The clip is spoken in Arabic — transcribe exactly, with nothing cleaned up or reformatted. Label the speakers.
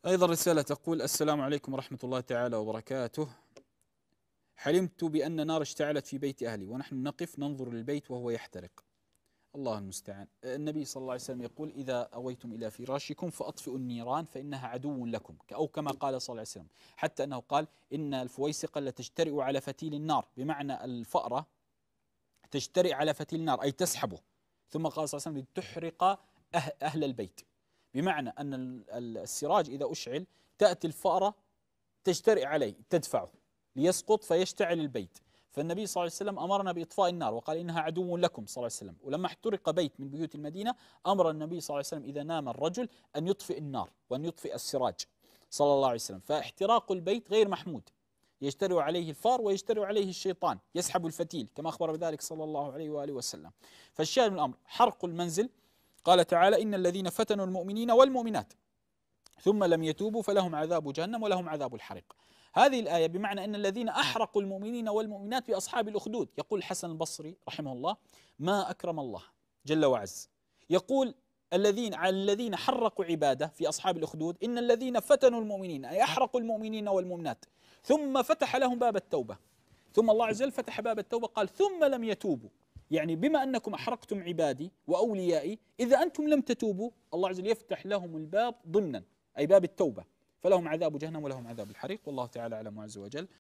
Speaker 1: أيضا رسالة تقول: السلام عليكم ورحمة الله تعالى وبركاته. حلمت بأن نار اشتعلت في بيت أهلي ونحن نقف ننظر للبيت وهو يحترق. الله المستعان. النبي صلى الله عليه وسلم يقول: إذا أويتم إلى فراشكم فأطفئوا النيران فإنها عدو لكم، أو كما قال صلى الله عليه وسلم، حتى أنه قال: إن الفويسقة لتجترئ على فتيل النار، بمعنى الفأرة تجترئ على فتيل النار أي تسحبه. ثم قال صلى الله عليه وسلم: لتحرق أهل البيت، بمعنى أن السراج إذا أشعل تأتي الفأرة تجترئ عليه تدفعه ليسقط فيشتعل البيت. فالنبي صلى الله عليه وسلم أمرنا بإطفاء النار وقال: إنها عدو لكم صلى الله عليه وسلم. ولما احترق بيت من بيوت المدينة أمر النبي صلى الله عليه وسلم إذا نام الرجل أن يطفئ النار وأن يطفئ السراج صلى الله عليه وسلم. فاحتراق البيت غير محمود، يجترئ عليه الفار ويجترئ عليه الشيطان، يسحب الفتيل كما أخبر بذلك صلى الله عليه وآله وسلم. فالشاهد من الأمر حرق المنزل. قال تعالى: إن الذين فتنوا المؤمنين والمؤمنات ثم لم يتوبوا فلهم عذاب جهنم ولهم عذاب الحريق. هذه الآية بمعنى أن الذين أحرقوا المؤمنين والمؤمنات بأصحاب الأخدود. يقول الحسن البصري رحمه الله: ما أكرم الله جل وعز، يقول الذين على الذين حرقوا عباده في أصحاب الأخدود، إن الذين فتنوا المؤمنين أي أحرقوا المؤمنين والمؤمنات ثم فتح لهم باب التوبة. ثم الله عز وجل فتح باب التوبة قال: ثم لم يتوبوا، يعني بما أنكم أحرقتم عبادي وأوليائي إذا أنتم لم تتوبوا الله عز وجل يفتح لهم الباب ضمنا أي باب التوبة، فلهم عذاب جهنم ولهم عذاب الحريق. والله تعالى أعلم عز وجل.